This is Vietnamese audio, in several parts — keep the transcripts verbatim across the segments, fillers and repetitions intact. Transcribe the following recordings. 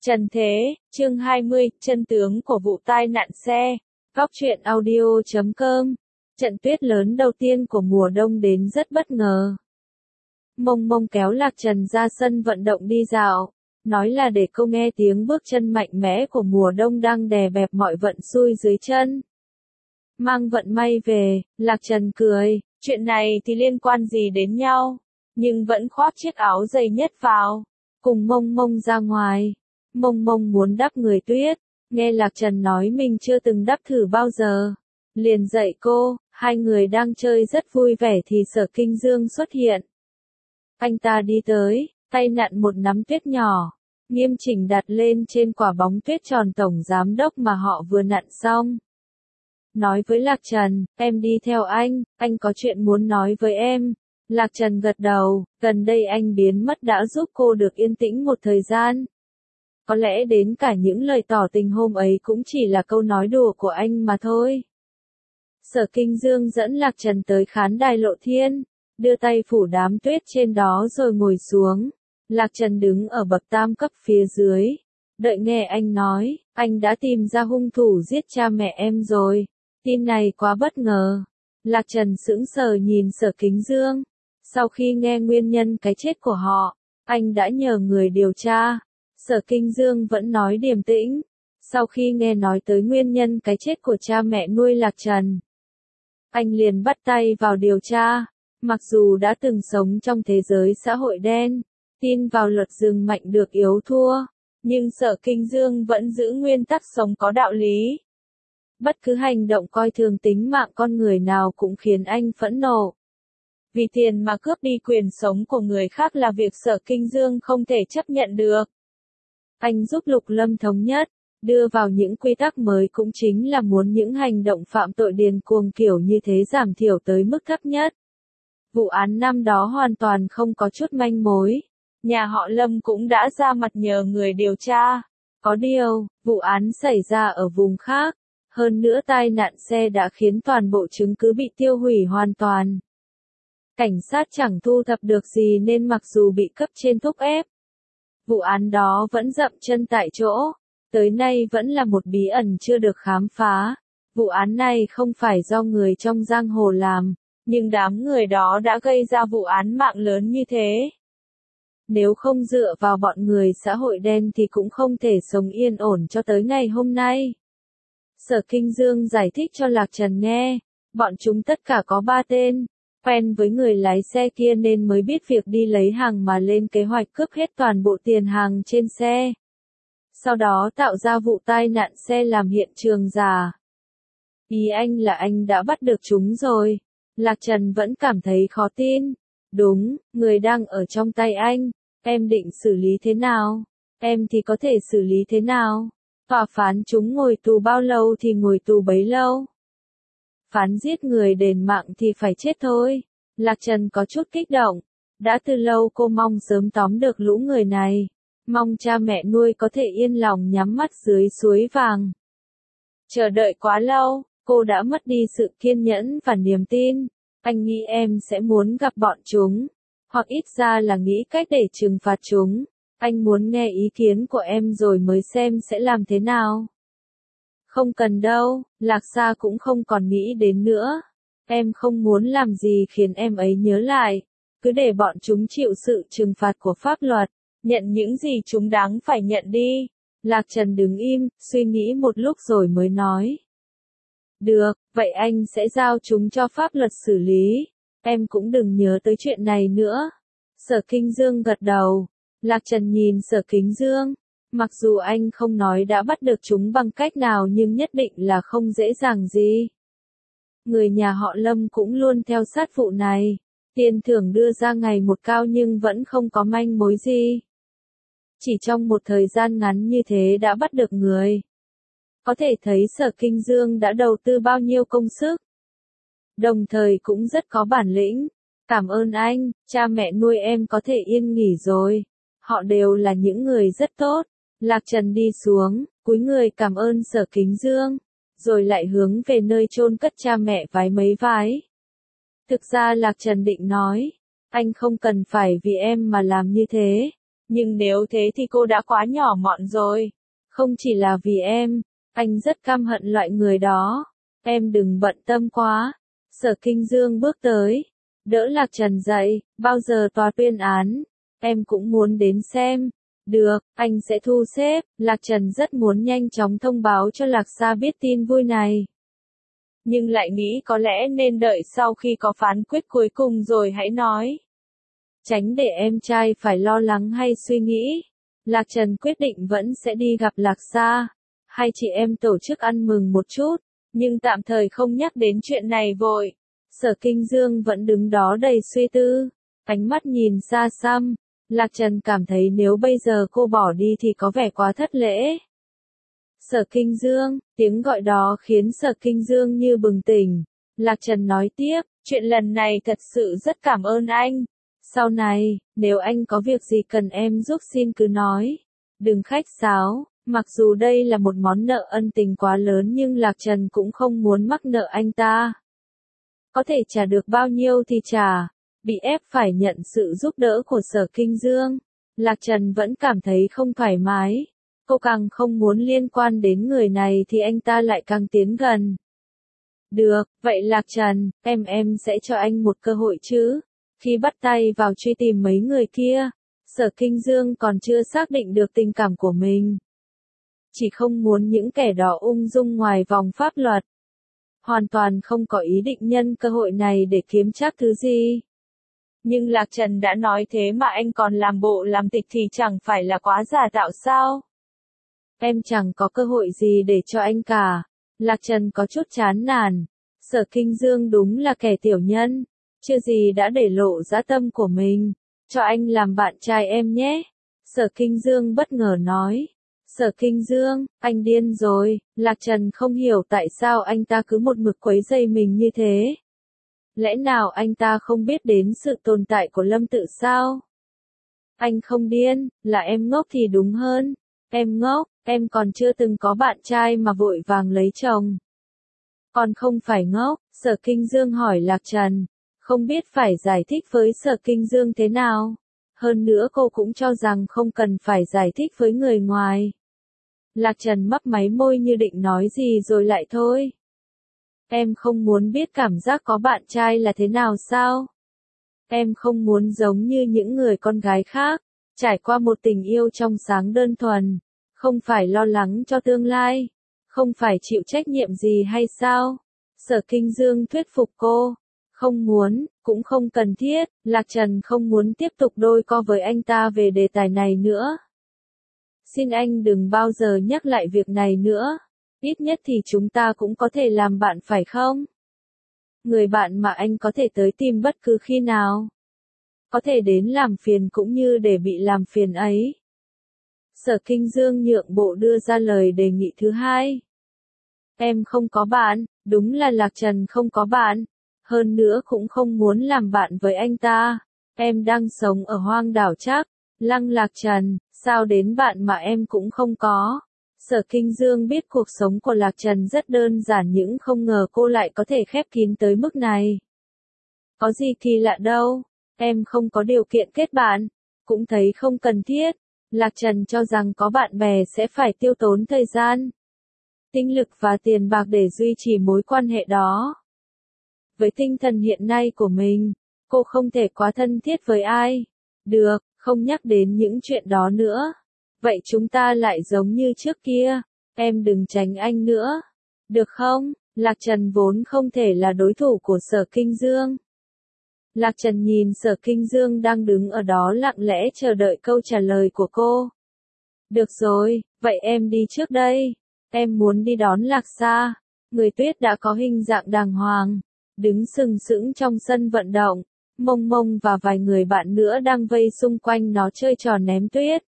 Trần Thế, chương hai mươi, chân tướng của vụ tai nạn xe. Góc truyện audio chấm com. Trận tuyết lớn đầu tiên của mùa đông đến rất bất ngờ. Mông Mông kéo Lạc Trần ra sân vận động đi dạo, nói là để cô nghe tiếng bước chân mạnh mẽ của mùa đông đang đè bẹp mọi vận xui dưới chân. Mang vận may về, Lạc Trần cười, chuyện này thì liên quan gì đến nhau, nhưng vẫn khoác chiếc áo dày nhất vào, cùng Mông Mông ra ngoài. Mông Mông muốn đắp người tuyết, nghe Lạc Trần nói mình chưa từng đắp thử bao giờ. Liền dạy cô, hai người đang chơi rất vui vẻ thì Sở Kinh Dương xuất hiện. Anh ta đi tới, tay nặn một nắm tuyết nhỏ, nghiêm chỉnh đặt lên trên quả bóng tuyết tròn tổng giám đốc mà họ vừa nặn xong. Nói với Lạc Trần, em đi theo anh, anh có chuyện muốn nói với em. Lạc Trần gật đầu, gần đây anh biến mất đã giúp cô được yên tĩnh một thời gian. Có lẽ đến cả những lời tỏ tình hôm ấy cũng chỉ là câu nói đùa của anh mà thôi. Sở Kinh Dương dẫn Lạc Trần tới khán đài Lộ Thiên, đưa tay phủ đám tuyết trên đó rồi ngồi xuống. Lạc Trần đứng ở bậc tam cấp phía dưới, đợi nghe anh nói, anh đã tìm ra hung thủ giết cha mẹ em rồi. Tin này quá bất ngờ. Lạc Trần sững sờ nhìn Sở Kính Dương. Sau khi nghe nguyên nhân cái chết của họ, anh đã nhờ người điều tra. Sở Kinh Dương vẫn nói điềm tĩnh. Sau khi nghe nói tới nguyên nhân cái chết của cha mẹ nuôi Lạc Trần, anh liền bắt tay vào điều tra. Mặc dù đã từng sống trong thế giới xã hội đen, tin vào luật rừng mạnh được yếu thua, nhưng Sở Kinh Dương vẫn giữ nguyên tắc sống có đạo lý. Bất cứ hành động coi thường tính mạng con người nào cũng khiến anh phẫn nộ. Vì tiền mà cướp đi quyền sống của người khác là việc Sở Kinh Dương không thể chấp nhận được. Anh giúp Lục Lâm thống nhất, đưa vào những quy tắc mới cũng chính là muốn những hành động phạm tội điên cuồng kiểu như thế giảm thiểu tới mức thấp nhất. Vụ án năm đó hoàn toàn không có chút manh mối. Nhà họ Lâm cũng đã ra mặt nhờ người điều tra. Có điều, vụ án xảy ra ở vùng khác. Hơn nữa tai nạn xe đã khiến toàn bộ chứng cứ bị tiêu hủy hoàn toàn. Cảnh sát chẳng thu thập được gì nên mặc dù bị cấp trên thúc ép, vụ án đó vẫn dậm chân tại chỗ, tới nay vẫn là một bí ẩn chưa được khám phá. Vụ án này không phải do người trong giang hồ làm, nhưng đám người đó đã gây ra vụ án mạng lớn như thế. Nếu không dựa vào bọn người xã hội đen thì cũng không thể sống yên ổn cho tới ngày hôm nay. Sở Kinh Dương giải thích cho Lạc Trần nghe, bọn chúng tất cả có ba tên, quen với người lái xe kia nên mới biết việc đi lấy hàng mà lên kế hoạch cướp hết toàn bộ tiền hàng trên xe. Sau đó tạo ra vụ tai nạn xe làm hiện trường giả. Ý anh là anh đã bắt được chúng rồi. Lạc Trần vẫn cảm thấy khó tin. Đúng, người đang ở trong tay anh. Em định xử lý thế nào? Em thì có thể xử lý thế nào? Tòa phán chúng ngồi tù bao lâu thì ngồi tù bấy lâu. Phán giết người đền mạng thì phải chết thôi. Lạc Trần có chút kích động. Đã từ lâu cô mong sớm tóm được lũ người này. Mong cha mẹ nuôi có thể yên lòng nhắm mắt dưới suối vàng. Chờ đợi quá lâu, cô đã mất đi sự kiên nhẫn và niềm tin. Anh nghĩ em sẽ muốn gặp bọn chúng, hoặc ít ra là nghĩ cách để trừng phạt chúng. Anh muốn nghe ý kiến của em rồi mới xem sẽ làm thế nào. Không cần đâu, Lạc Sa cũng không còn nghĩ đến nữa. Em không muốn làm gì khiến em ấy nhớ lại. Cứ để bọn chúng chịu sự trừng phạt của pháp luật, nhận những gì chúng đáng phải nhận đi. Lạc Trần đứng im, suy nghĩ một lúc rồi mới nói. Được, vậy anh sẽ giao chúng cho pháp luật xử lý. Em cũng đừng nhớ tới chuyện này nữa. Sở Kinh Dương gật đầu. Lạc Trần nhìn Sở Kính Dương. Mặc dù anh không nói đã bắt được chúng bằng cách nào nhưng nhất định là không dễ dàng gì. Người nhà họ Lâm cũng luôn theo sát vụ này. Tiền thưởng đưa ra ngày một cao nhưng vẫn không có manh mối gì. Chỉ trong một thời gian ngắn như thế đã bắt được người. Có thể thấy Sở Kinh Dương đã đầu tư bao nhiêu công sức. Đồng thời cũng rất có bản lĩnh. Cảm ơn anh, cha mẹ nuôi em có thể yên nghỉ rồi. Họ đều là những người rất tốt. Lạc Trần đi xuống, cúi người cảm ơn Sở Kính Dương, rồi lại hướng về nơi chôn cất cha mẹ vái mấy vái. Thực ra Lạc Trần định nói, anh không cần phải vì em mà làm như thế, Nhưng nếu thế thì cô đã quá nhỏ mọn rồi. Không chỉ là vì em, anh rất căm hận loại người đó. Em đừng bận tâm quá. Sở Kinh Dương bước tới, đỡ Lạc Trần dậy, bao giờ tòa tuyên án, em cũng muốn đến xem. Được, anh sẽ thu xếp. Lạc Trần rất muốn nhanh chóng thông báo cho Lạc Sa biết tin vui này. Nhưng lại nghĩ có lẽ nên đợi sau khi có phán quyết cuối cùng rồi hãy nói. Tránh để em trai phải lo lắng hay suy nghĩ. Lạc Trần quyết định vẫn sẽ đi gặp Lạc Sa. Hai chị em tổ chức ăn mừng một chút, nhưng tạm thời không nhắc đến chuyện này vội. Sở Kinh Dương vẫn đứng đó đầy suy tư, ánh mắt nhìn xa xăm. Lạc Trần cảm thấy nếu bây giờ cô bỏ đi thì có vẻ quá thất lễ. Sở Kinh Dương, tiếng gọi đó khiến Sở Kinh Dương như bừng tỉnh. Lạc Trần nói tiếp, chuyện lần này thật sự rất cảm ơn anh. Sau này, nếu anh có việc gì cần em giúp xin cứ nói. Đừng khách sáo, mặc dù đây là một món nợ ân tình quá lớn nhưng Lạc Trần cũng không muốn mắc nợ anh ta. Có thể trả được bao nhiêu thì trả. Bị ép phải nhận sự giúp đỡ của Sở Kinh Dương, Lạc Trần vẫn cảm thấy không thoải mái. Cô càng không muốn liên quan đến người này thì anh ta lại càng tiến gần. Được, vậy Lạc Trần, em em sẽ cho anh một cơ hội chứ. Khi bắt tay vào truy tìm mấy người kia, Sở Kinh Dương còn chưa xác định được tình cảm của mình. Chỉ không muốn những kẻ đó ung dung ngoài vòng pháp luật. Hoàn toàn không có ý định nhân cơ hội này để kiếm trác thứ gì. Nhưng Lạc Trần đã nói thế mà anh còn làm bộ làm tịch thì chẳng phải là quá giả tạo sao? Em chẳng có cơ hội gì để cho anh cả. Lạc Trần có chút chán nản. Sở Kinh Dương đúng là kẻ tiểu nhân. Chưa gì đã để lộ dã tâm của mình. Cho anh làm bạn trai em nhé. Sở Kinh Dương bất ngờ nói. Sở Kinh Dương, anh điên rồi. Lạc Trần không hiểu tại sao anh ta cứ một mực quấy rầy mình như thế. Lẽ nào anh ta không biết đến sự tồn tại của Lâm Tự sao? Anh không điên, là em ngốc thì đúng hơn. Em ngốc, em còn chưa từng có bạn trai mà vội vàng lấy chồng. Còn không phải ngốc, Sở Kinh Dương hỏi Lạc Trần. Không biết phải giải thích với Sở Kinh Dương thế nào. Hơn nữa cô cũng cho rằng không cần phải giải thích với người ngoài. Lạc Trần mấp máy môi như định nói gì rồi lại thôi. Em không muốn biết cảm giác có bạn trai là thế nào sao? Em không muốn giống như những người con gái khác, trải qua một tình yêu trong sáng đơn thuần, không phải lo lắng cho tương lai, không phải chịu trách nhiệm gì hay sao? Sở Kinh Dương thuyết phục cô. Không muốn, cũng không cần thiết. Lạc Trần không muốn tiếp tục đôi co với anh ta về đề tài này nữa. Xin anh đừng bao giờ nhắc lại việc này nữa. Ít nhất thì chúng ta cũng có thể làm bạn phải không? Người bạn mà anh có thể tới tìm bất cứ khi nào. Có thể đến làm phiền cũng như để bị làm phiền ấy. Sở Kinh Dương nhượng bộ đưa ra lời đề nghị thứ hai. Em không có bạn, đúng là Lạc Trần không có bạn. Hơn nữa cũng không muốn làm bạn với anh ta. Em đang sống ở hoang đảo Trác, Lăng Lạc Trần, sao đến bạn mà em cũng không có. Sở Kinh Dương biết cuộc sống của Lạc Trần rất đơn giản nhưng không ngờ cô lại có thể khép kín tới mức này. Có gì kỳ lạ đâu, em không có điều kiện kết bạn, cũng thấy không cần thiết. Lạc Trần cho rằng có bạn bè sẽ phải tiêu tốn thời gian, tinh lực và tiền bạc để duy trì mối quan hệ đó. Với tinh thần hiện nay của mình, cô không thể quá thân thiết với ai. Được, không nhắc đến những chuyện đó nữa. Vậy chúng ta lại giống như trước kia. Em đừng tránh anh nữa. Được không? Lạc Trần vốn không thể là đối thủ của Sở Kinh Dương. Lạc Trần nhìn Sở Kinh Dương đang đứng ở đó lặng lẽ chờ đợi câu trả lời của cô. Được rồi, vậy em đi trước đây. Em muốn đi đón Lạc Sa. Người tuyết đã có hình dạng đàng hoàng, đứng sừng sững trong sân vận động. Mông Mông và vài người bạn nữa đang vây xung quanh nó chơi trò ném tuyết.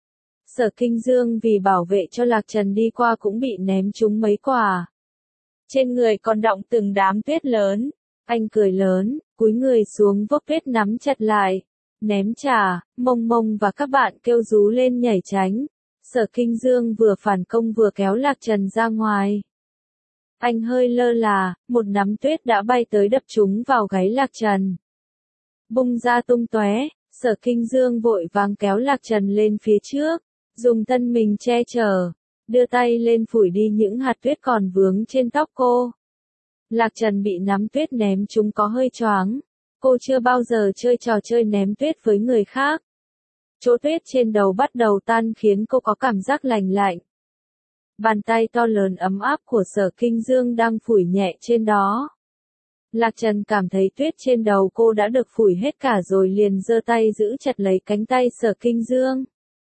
Sở Kinh Dương vì bảo vệ cho Lạc Trần đi qua cũng bị ném trúng mấy quả. Trên người còn đọng từng đám tuyết lớn. Anh cười lớn, cúi người xuống vốc tuyết nắm chặt lại. Ném trả, Mông Mông và các bạn kêu rú lên nhảy tránh. Sở Kinh Dương vừa phản công vừa kéo Lạc Trần ra ngoài. Anh hơi lơ là, một nắm tuyết đã bay tới đập trúng vào gáy Lạc Trần. Bung ra tung tóe, Sở Kinh Dương vội vàng kéo Lạc Trần lên phía trước, dùng thân mình che chở, đưa tay lên phủi đi những hạt tuyết còn vướng trên tóc cô. Lạc Trần bị nắm tuyết ném chúng có hơi choáng. Cô chưa bao giờ chơi trò chơi ném tuyết với người khác. Chỗ tuyết trên đầu bắt đầu tan khiến cô có cảm giác lành lạnh. Bàn tay to lớn ấm áp của Sở Kinh Dương đang phủi nhẹ trên đó. Lạc Trần cảm thấy tuyết trên đầu cô đã được phủi hết cả rồi liền giơ tay giữ chặt lấy cánh tay Sở Kinh Dương.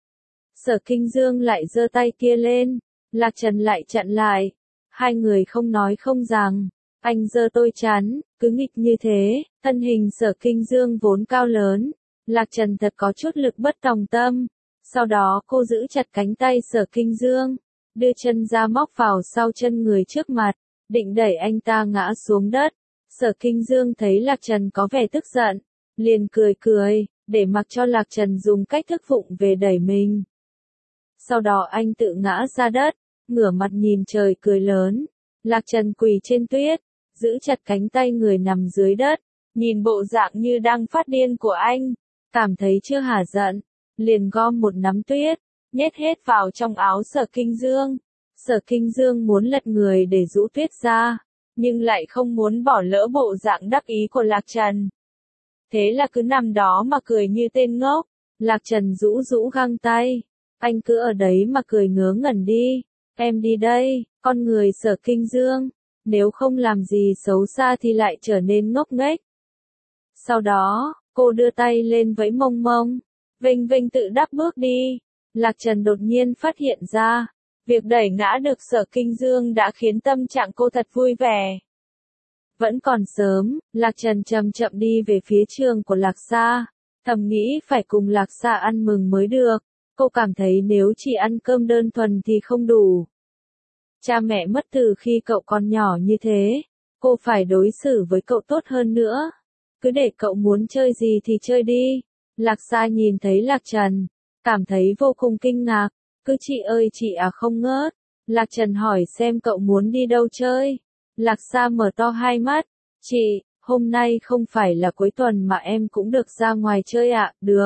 Sở Kinh Dương lại giơ tay kia lên, Lạc Trần lại chặn lại. Hai người không nói không rằng, anh giơ tôi chắn, cứ nghịch như thế, thân hình Sở Kinh Dương vốn cao lớn. Lạc Trần thật có chút lực bất tòng tâm. Sau đó cô giữ chặt cánh tay Sở Kinh Dương, đưa chân ra móc vào sau chân người trước mặt, định đẩy anh ta ngã xuống đất. Sở Kinh Dương thấy Lạc Trần có vẻ tức giận, liền cười cười, để mặc cho Lạc Trần dùng cách thức vụng về đẩy mình. Sau đó anh tự ngã ra đất, ngửa mặt nhìn trời cười lớn. Lạc Trần quỳ trên tuyết, giữ chặt cánh tay người nằm dưới đất, nhìn bộ dạng như đang phát điên của anh, cảm thấy chưa hả giận, liền gom một nắm tuyết, nhét hết vào trong áo Sở Kinh Dương. Sở Kinh Dương muốn lật người để rũ tuyết ra, nhưng lại không muốn bỏ lỡ bộ dạng đắc ý của Lạc Trần. Thế là cứ nằm đó mà cười như tên ngốc. Lạc Trần rũ rũ găng tay, anh cứ ở đấy mà cười ngớ ngẩn đi, em đi đây, con người Sở Kinh Dương, nếu không làm gì xấu xa thì lại trở nên ngốc nghếch. Sau đó, cô đưa tay lên vẫy mông mông, vênh vênh tự đắc bước đi. Lạc Trần đột nhiên phát hiện ra, việc đẩy ngã được Sở Kinh Dương đã khiến tâm trạng cô thật vui vẻ. Vẫn còn sớm, Lạc Trần chậm chậm đi về phía trường của Lạc Sa, thầm nghĩ phải cùng Lạc Sa ăn mừng mới được. Cô cảm thấy nếu chỉ ăn cơm đơn thuần thì không đủ. Cha mẹ mất từ khi cậu còn nhỏ như thế, cô phải đối xử với cậu tốt hơn nữa. Cứ để cậu muốn chơi gì thì chơi đi. Lạc Sa nhìn thấy Lạc Trần, cảm thấy vô cùng kinh ngạc. Cứ chị ơi chị à không ngớt. Lạc Trần hỏi xem cậu muốn đi đâu chơi. Lạc Sa mở to hai mắt. Chị, hôm nay không phải là cuối tuần mà em cũng được ra ngoài chơi ạ, à? Được.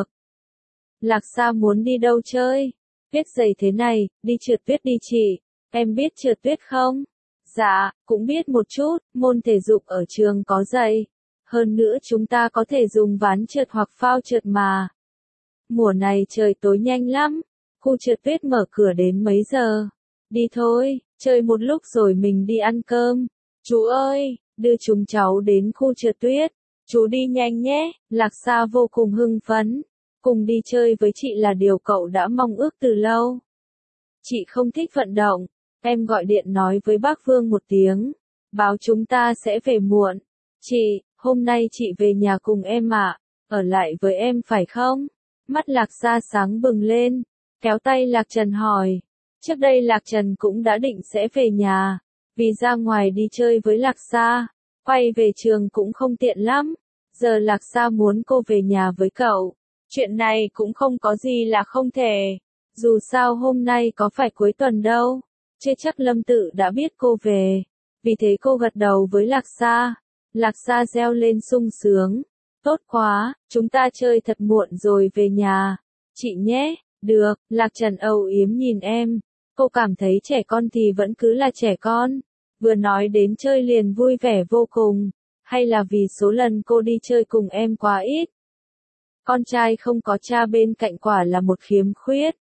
Lạc Sa muốn đi đâu chơi? Tuyết dày thế này, đi trượt tuyết đi chị. Em biết trượt tuyết không? Dạ, cũng biết một chút, môn thể dục ở trường có giày. Hơn nữa chúng ta có thể dùng ván trượt hoặc phao trượt mà. Mùa này trời tối nhanh lắm. Khu trượt tuyết mở cửa đến mấy giờ? Đi thôi, chơi một lúc rồi mình đi ăn cơm. Chú ơi, đưa chúng cháu đến khu trượt tuyết. Chú đi nhanh nhé. Lạc Sa vô cùng hưng phấn. Cùng đi chơi với chị là điều cậu đã mong ước từ lâu. Chị không thích vận động. Em gọi điện nói với bác Vương một tiếng. Báo chúng ta sẽ về muộn. Chị, hôm nay chị về nhà cùng em ạ. Ở lại với em phải không? Mắt Lạc Sa sáng bừng lên. Kéo tay Lạc Trần hỏi. Trước đây Lạc Trần cũng đã định sẽ về nhà. Vì ra ngoài đi chơi với Lạc Sa, quay về trường cũng không tiện lắm. Giờ Lạc Sa muốn cô về nhà với cậu. Chuyện này cũng không có gì là không thể. Dù sao hôm nay có phải cuối tuần đâu. Chưa chắc Lâm Tự đã biết cô về. Vì thế cô gật đầu với Lạc Sa. Lạc Sa reo lên sung sướng. Tốt quá, chúng ta chơi thật muộn rồi về nhà. Chị nhé, được, Lạc Trần âu yếm nhìn em. Cô cảm thấy trẻ con thì vẫn cứ là trẻ con. Vừa nói đến chơi liền vui vẻ vô cùng. Hay là vì số lần cô đi chơi cùng em quá ít? Con trai không có cha bên cạnh quả là một khiếm khuyết.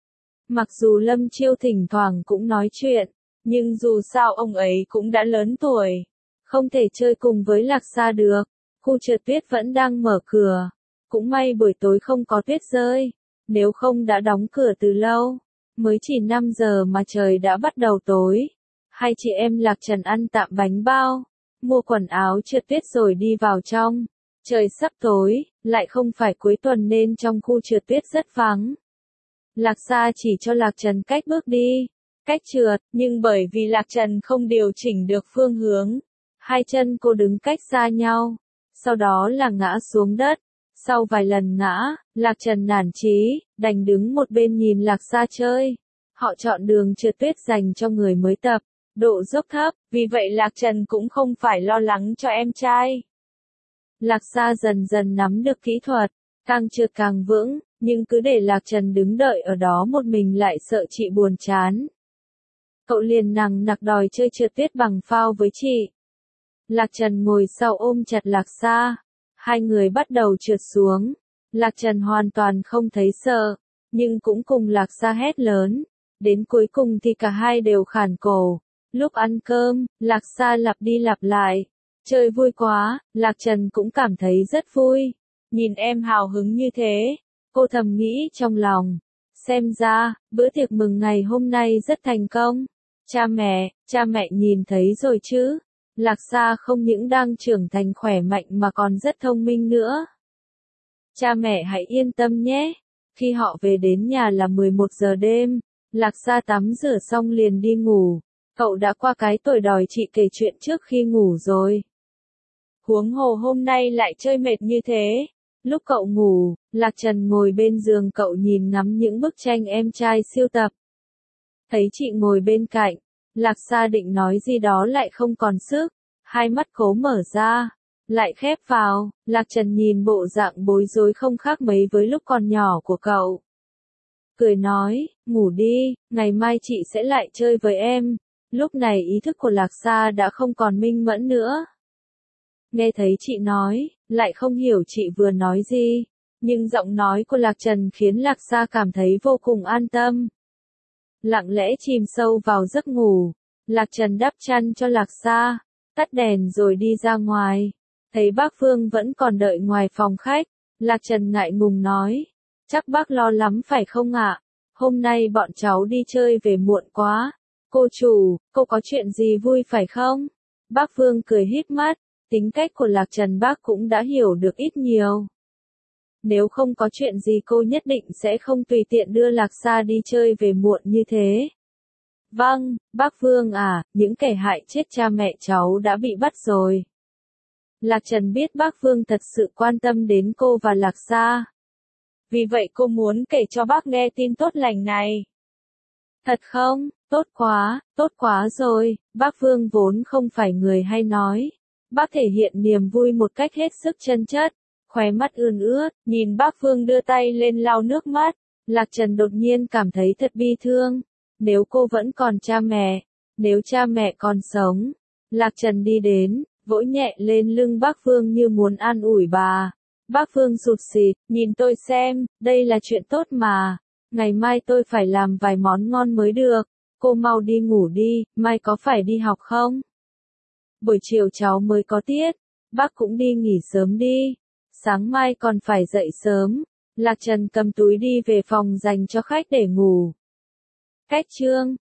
Mặc dù Lâm Chiêu thỉnh thoảng cũng nói chuyện, nhưng dù sao ông ấy cũng đã lớn tuổi. Không thể chơi cùng với Lạc Sa được. Khu trượt tuyết vẫn đang mở cửa. Cũng may buổi tối không có tuyết rơi. Nếu không đã đóng cửa từ lâu. Mới chỉ năm giờ mà trời đã bắt đầu tối. Hai chị em Lạc Trần ăn tạm bánh bao. Mua quần áo trượt tuyết rồi đi vào trong. Trời sắp tối, lại không phải cuối tuần nên trong khu trượt tuyết rất vắng. Lạc Sa chỉ cho Lạc Trần cách bước đi, cách trượt, nhưng bởi vì Lạc Trần không điều chỉnh được phương hướng, hai chân cô đứng cách xa nhau, sau đó là ngã xuống đất. Sau vài lần ngã, Lạc Trần nản chí, đành đứng một bên nhìn Lạc Sa chơi. Họ chọn đường trượt tuyết dành cho người mới tập, độ dốc thấp, vì vậy Lạc Trần cũng không phải lo lắng cho em trai. Lạc Sa dần dần nắm được kỹ thuật, Càng trượt càng vững, nhưng cứ để Lạc Trần đứng đợi ở đó một mình lại sợ chị buồn chán. Cậu liền nằng nặc đòi chơi trượt tuyết bằng phao với chị. Lạc Trần ngồi sau ôm chặt Lạc Sa. Hai người bắt đầu trượt xuống. Lạc Trần hoàn toàn không thấy sợ, nhưng cũng cùng Lạc Sa hét lớn. Đến cuối cùng thì cả hai đều khản cổ. Lúc ăn cơm, Lạc Sa lặp đi lặp lại. Chơi vui quá, Lạc Trần cũng cảm thấy rất vui. Nhìn em hào hứng như thế, cô thầm nghĩ trong lòng. Xem ra, bữa tiệc mừng ngày hôm nay rất thành công. Cha mẹ, cha mẹ nhìn thấy rồi chứ. Lạc Sa không những đang trưởng thành khỏe mạnh mà còn rất thông minh nữa. Cha mẹ hãy yên tâm nhé. Khi họ về đến nhà là mười một giờ đêm, Lạc Sa tắm rửa xong liền đi ngủ. Cậu đã qua cái tuổi đòi chị kể chuyện trước khi ngủ rồi. Huống hồ hôm nay lại chơi mệt như thế. Lúc cậu ngủ, Lạc Trần ngồi bên giường cậu nhìn ngắm những bức tranh em trai sưu tập. Thấy chị ngồi bên cạnh, Lạc Sa định nói gì đó lại không còn sức, hai mắt cố mở ra, lại khép vào. Lạc Trần nhìn bộ dạng bối rối không khác mấy với lúc còn nhỏ của cậu. Cười nói, ngủ đi, ngày mai chị sẽ lại chơi với em. Lúc này ý thức của Lạc Sa đã không còn minh mẫn nữa. Nghe thấy chị nói, lại không hiểu chị vừa nói gì, nhưng giọng nói của Lạc Trần khiến Lạc Sa cảm thấy vô cùng an tâm. Lặng lẽ chìm sâu vào giấc ngủ, Lạc Trần đắp chăn cho Lạc Sa, tắt đèn rồi đi ra ngoài. Thấy bác Phương vẫn còn đợi ngoài phòng khách, Lạc Trần ngại ngùng nói, chắc bác lo lắm phải không ạ? Hôm nay bọn cháu đi chơi về muộn quá. Cô chủ, cô có chuyện gì vui phải không? Bác Phương cười híp mắt, tính cách của Lạc Trần bác cũng đã hiểu được ít nhiều. Nếu không có chuyện gì cô nhất định sẽ không tùy tiện đưa Lạc Sa đi chơi về muộn như thế. Vâng, bác Phương à, những kẻ hại chết cha mẹ cháu đã bị bắt rồi. Lạc Trần biết bác Phương thật sự quan tâm đến cô và Lạc Sa. Vì vậy cô muốn kể cho bác nghe tin tốt lành này. Thật không? Tốt quá, tốt quá rồi, bác Phương vốn không phải người hay nói. Bác thể hiện niềm vui một cách hết sức chân chất, khóe mắt ươn ướt, nhìn bác Phương đưa tay lên lau nước mắt. Lạc Trần đột nhiên cảm thấy thật bi thương. Nếu cô vẫn còn cha mẹ, nếu cha mẹ còn sống. Lạc Trần đi đến, vỗ nhẹ lên lưng bác Phương như muốn an ủi bà. Bác Phương sụt sịt, nhìn tôi xem, đây là chuyện tốt mà. Ngày mai tôi phải làm vài món ngon mới được. Cô mau đi ngủ đi, mai có phải đi học không? Buổi chiều cháu mới có tiết. Bác cũng đi nghỉ sớm đi. Sáng mai còn phải dậy sớm. Lạc Trần cầm túi đi về phòng dành cho khách để ngủ. Cách chương